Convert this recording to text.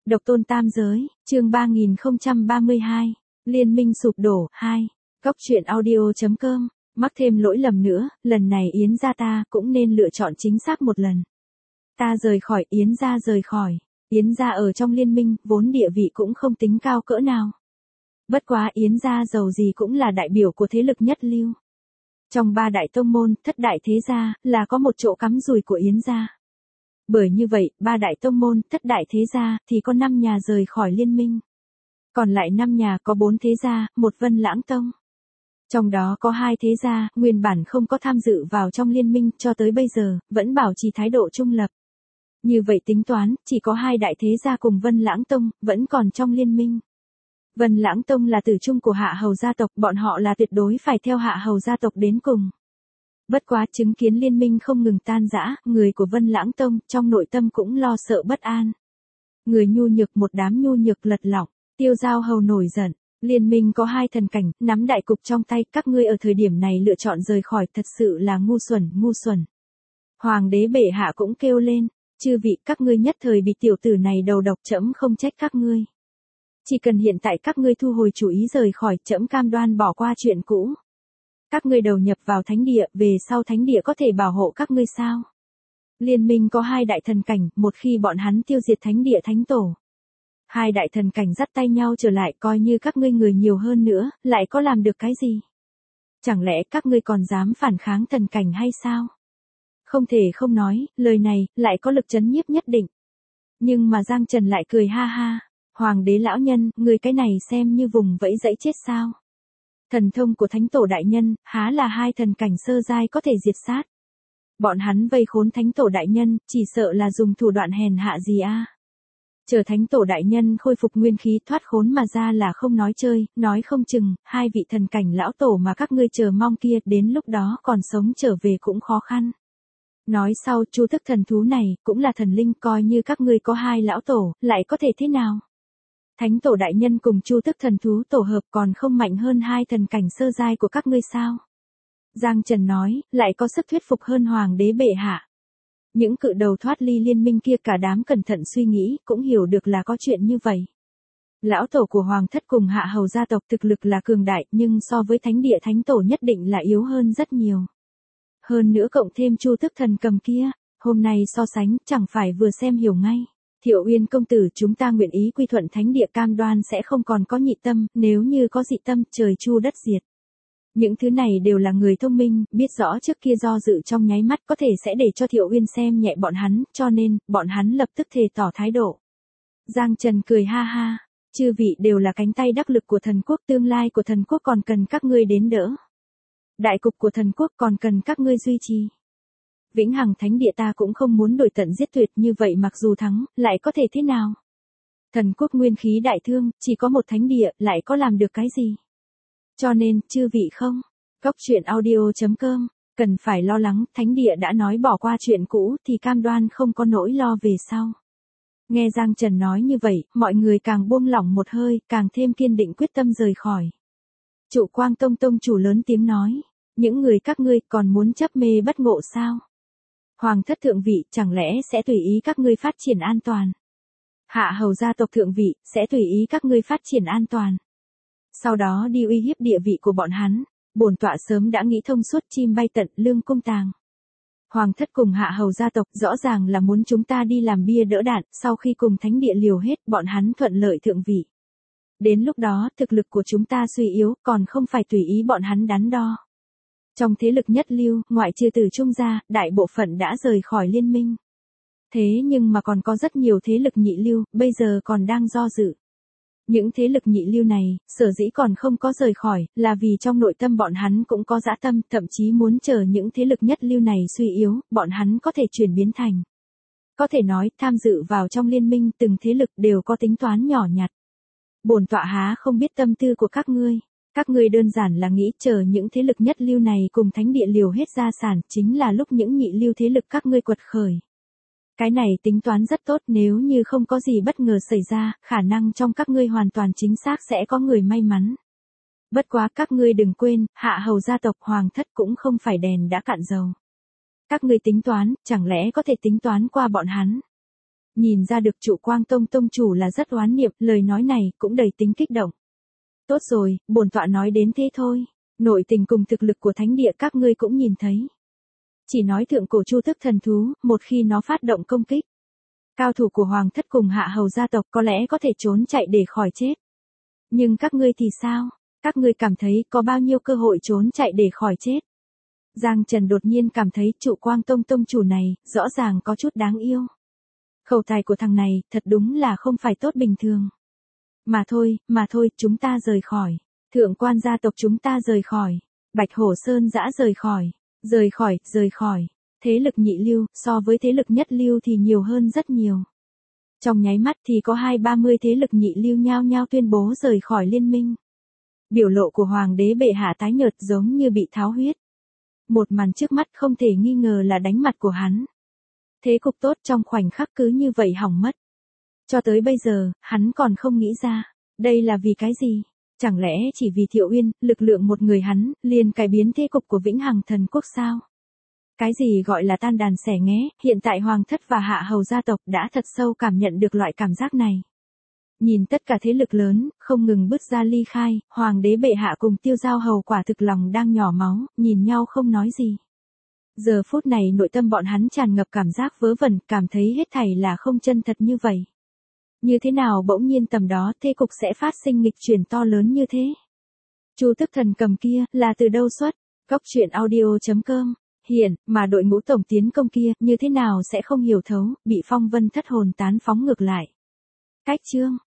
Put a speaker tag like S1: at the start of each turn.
S1: Độc tôn tam giới, chương 3032, Liên minh sụp đổ, 2. Góc truyện audio.com, mắc thêm lỗi lầm nữa, lần này Yến gia ta cũng nên lựa chọn chính xác một lần. Ta rời khỏi, Yến gia rời khỏi. Yến gia ở trong liên minh, vốn địa vị cũng không tính cao cỡ nào. Bất quá Yến gia dầu gì cũng là đại biểu của thế lực nhất lưu. Trong ba đại tông môn, thất đại thế gia, là có một chỗ cắm rùi của Yến gia. Bởi như vậy, ba đại tông môn, thất đại thế gia, thì có 5 nhà rời khỏi liên minh. Còn lại 5 nhà có 4 thế gia, một Vân Lãng Tông. Trong đó có 2 thế gia, nguyên bản không có tham dự vào trong liên minh cho tới bây giờ, vẫn bảo trì thái độ trung lập. Như vậy tính toán, chỉ có 2 đại thế gia cùng Vân Lãng Tông, vẫn còn trong liên minh. Vân Lãng Tông là tử trung của Hạ Hầu gia tộc, bọn họ là tuyệt đối phải theo Hạ Hầu gia tộc đến cùng. Bất quá chứng kiến liên minh không ngừng tan rã, người của Vân Lãng Tông trong nội tâm cũng lo sợ bất an. Người nhu nhược, một đám nhu nhược lật lọng, Tiêu Giao Hầu nổi giận. Liên minh có 2 thần cảnh, nắm đại cục trong tay, các ngươi ở thời điểm này lựa chọn rời khỏi thật sự là ngu xuẩn. Hoàng đế bệ hạ cũng kêu lên, chư vị các ngươi nhất thời bị tiểu tử này đầu độc, trẫm không trách các ngươi. Chỉ cần hiện tại các ngươi thu hồi chủ ý rời khỏi, trẫm cam đoan bỏ qua chuyện cũ. Các ngươi đầu nhập vào thánh địa, về sau thánh địa có thể bảo hộ các ngươi sao? Liên minh có 2 đại thần cảnh, một khi bọn hắn tiêu diệt thánh địa thánh tổ. 2 đại thần cảnh dắt tay nhau trở lại, coi như các ngươi người nhiều hơn nữa, lại có làm được cái gì? Chẳng lẽ các ngươi còn dám phản kháng thần cảnh hay sao? Không thể không nói, lời này, lại có lực chấn nhiếp nhất định. Nhưng mà Giang Trần lại cười ha ha. Hoàng đế lão nhân, người cái này xem như vùng vẫy dẫy chết sao? Thần thông của thánh tổ đại nhân, há là 2 thần cảnh sơ giai có thể diệt sát. Bọn hắn vây khốn thánh tổ đại nhân, chỉ sợ là dùng thủ đoạn hèn hạ gì a? Chờ thánh tổ đại nhân khôi phục nguyên khí thoát khốn mà ra là không nói chơi, nói không chừng, 2 vị thần cảnh lão tổ mà các ngươi chờ mong kia, đến lúc đó còn sống trở về cũng khó khăn. Nói sau, chu thức thần thú này, cũng là thần linh, coi như các ngươi có 2 lão tổ, lại có thể thế nào? Thánh tổ đại nhân cùng chu thức thần thú tổ hợp còn không mạnh hơn 2 thần cảnh sơ giai của các ngươi sao? Giang Trần nói, lại có sức thuyết phục hơn hoàng đế bệ hạ. Những cự đầu thoát ly liên minh kia cả đám cẩn thận suy nghĩ, cũng hiểu được là có chuyện như vậy. Lão tổ của hoàng thất cùng Hạ Hầu gia tộc thực lực là cường đại, nhưng so với thánh địa thánh tổ nhất định là yếu hơn rất nhiều. Hơn nữa cộng thêm chu thức thần cầm kia, hôm nay so sánh chẳng phải vừa xem hiểu ngay. Thiệu Uyên công tử, chúng ta nguyện ý quy thuận thánh địa, cam đoan sẽ không còn có nhị tâm, nếu như có dị tâm, trời chu đất diệt. Những thứ này đều là người thông minh, biết rõ trước kia do dự trong nháy mắt có thể sẽ để cho Thiệu Uyên xem nhẹ bọn hắn, cho nên, bọn hắn lập tức thề tỏ thái độ. Giang Trần cười ha ha, chư vị đều là cánh tay đắc lực của thần quốc, tương lai của thần quốc còn cần các ngươi đến đỡ. Đại cục của thần quốc còn cần các ngươi duy trì. Vĩnh Hằng thánh địa ta cũng không muốn đổi tận giết tuyệt, như vậy mặc dù thắng, lại có thể thế nào? Thần quốc nguyên khí đại thương, chỉ có một thánh địa, lại có làm được cái gì? Cho nên, chư vị không? Góc truyện audio.com, cần phải lo lắng, thánh địa đã nói bỏ qua chuyện cũ thì cam đoan không có nỗi lo về sau. Nghe Giang Trần nói như vậy, mọi người càng buông lỏng một hơi, càng thêm kiên định quyết tâm rời khỏi. Trụ Quang Tông tông chủ lớn tiếng nói, những người các ngươi còn muốn chấp mê bất ngộ sao? Hoàng thất thượng vị chẳng lẽ sẽ tùy ý các ngươi phát triển an toàn? Hạ Hầu gia tộc thượng vị sẽ tùy ý các ngươi phát triển an toàn? Sau đó đi uy hiếp địa vị của bọn hắn, bổn tọa sớm đã nghĩ thông suốt, chim bay tận lương cung tàng. Hoàng thất cùng Hạ Hầu gia tộc rõ ràng là muốn chúng ta đi làm bia đỡ đạn, sau khi cùng thánh địa liều hết, bọn hắn thuận lợi thượng vị. Đến lúc đó, thực lực của chúng ta suy yếu, còn không phải tùy ý bọn hắn đắn đo. Trong thế lực nhất lưu, ngoại trừ Từ Trung gia, đại bộ phận đã rời khỏi liên minh. Thế nhưng mà còn có rất nhiều thế lực nhị lưu, bây giờ còn đang do dự. Những thế lực nhị lưu này, sở dĩ còn không có rời khỏi, là vì trong nội tâm bọn hắn cũng có dã tâm, thậm chí muốn chờ những thế lực nhất lưu này suy yếu, bọn hắn có thể chuyển biến thành. Có thể nói, tham dự vào trong liên minh, từng thế lực đều có tính toán nhỏ nhặt. Bổn tọa há không biết tâm tư của các ngươi đơn giản là nghĩ chờ những thế lực nhất lưu này cùng thánh địa liều hết gia sản, chính là lúc những nhị lưu thế lực các ngươi quật khởi. Cái này tính toán rất tốt, nếu như không có gì bất ngờ xảy ra, khả năng trong các ngươi hoàn toàn chính xác sẽ có người may mắn. Bất quá các ngươi đừng quên, Hạ Hầu gia tộc hoàng thất cũng không phải đèn đã cạn dầu. Các ngươi tính toán, chẳng lẽ có thể tính toán qua bọn hắn? Nhìn ra được trụ Quang Tông tông chủ là rất oán niệm, lời nói này cũng đầy tính kích động. Tốt rồi, bổn tọa nói đến thế thôi. Nội tình cùng thực lực của thánh địa các ngươi cũng nhìn thấy. Chỉ nói thượng cổ chu tước thần thú, một khi nó phát động công kích, cao thủ của hoàng thất cùng hạ hầu gia tộc có lẽ có thể trốn chạy để khỏi chết. Nhưng các ngươi thì sao? Các ngươi cảm thấy có bao nhiêu cơ hội trốn chạy để khỏi chết? Giang Trần đột nhiên cảm thấy trụ Quang Tông tông chủ này, rõ ràng có chút đáng yêu. Khẩu tài của thằng này, thật đúng là không phải tốt bình thường. Mà thôi, chúng ta rời khỏi. Thượng quan gia tộc chúng ta rời khỏi. Bạch Hổ Sơn dã rời khỏi. Rời khỏi. Thế lực nhị lưu, so với thế lực nhất lưu thì nhiều hơn rất nhiều. Trong nháy mắt thì có 20-30 thế lực nhị lưu nhao nhao tuyên bố rời khỏi liên minh. Biểu lộ của hoàng đế bệ hạ tái nhợt giống như bị tháo huyết. Một màn trước mắt không thể nghi ngờ là đánh mặt của hắn. Thế cục tốt trong khoảnh khắc cứ như vậy hỏng mất. Cho tới bây giờ, hắn còn không nghĩ ra, đây là vì cái gì? Chẳng lẽ chỉ vì Thiệu Uyên, lực lượng một người hắn, liền cải biến thế cục của Vĩnh Hằng Thần Quốc sao? Cái gì gọi là tan đàn xẻ nghé, hiện tại hoàng thất và hạ hầu gia tộc đã thật sâu cảm nhận được loại cảm giác này. Nhìn tất cả thế lực lớn, không ngừng bứt ra ly khai, hoàng đế bệ hạ cùng Tiêu Giao hầu quả thực lòng đang nhỏ máu, nhìn nhau không nói gì. Giờ phút này nội tâm bọn hắn tràn ngập cảm giác vớ vẩn, cảm thấy hết thảy là không chân thật như vậy. Như thế nào bỗng nhiên tầm đó thế cục sẽ phát sinh nghịch chuyển to lớn như thế? Chu Tức Thần Cầm kia, là từ đâu xuất? Góc truyện audio.com. Hiện, mà đội ngũ tổng tiến công kia, như thế nào sẽ không hiểu thấu, bị Phong Vân thất hồn tán phóng ngược lại. Cách chương.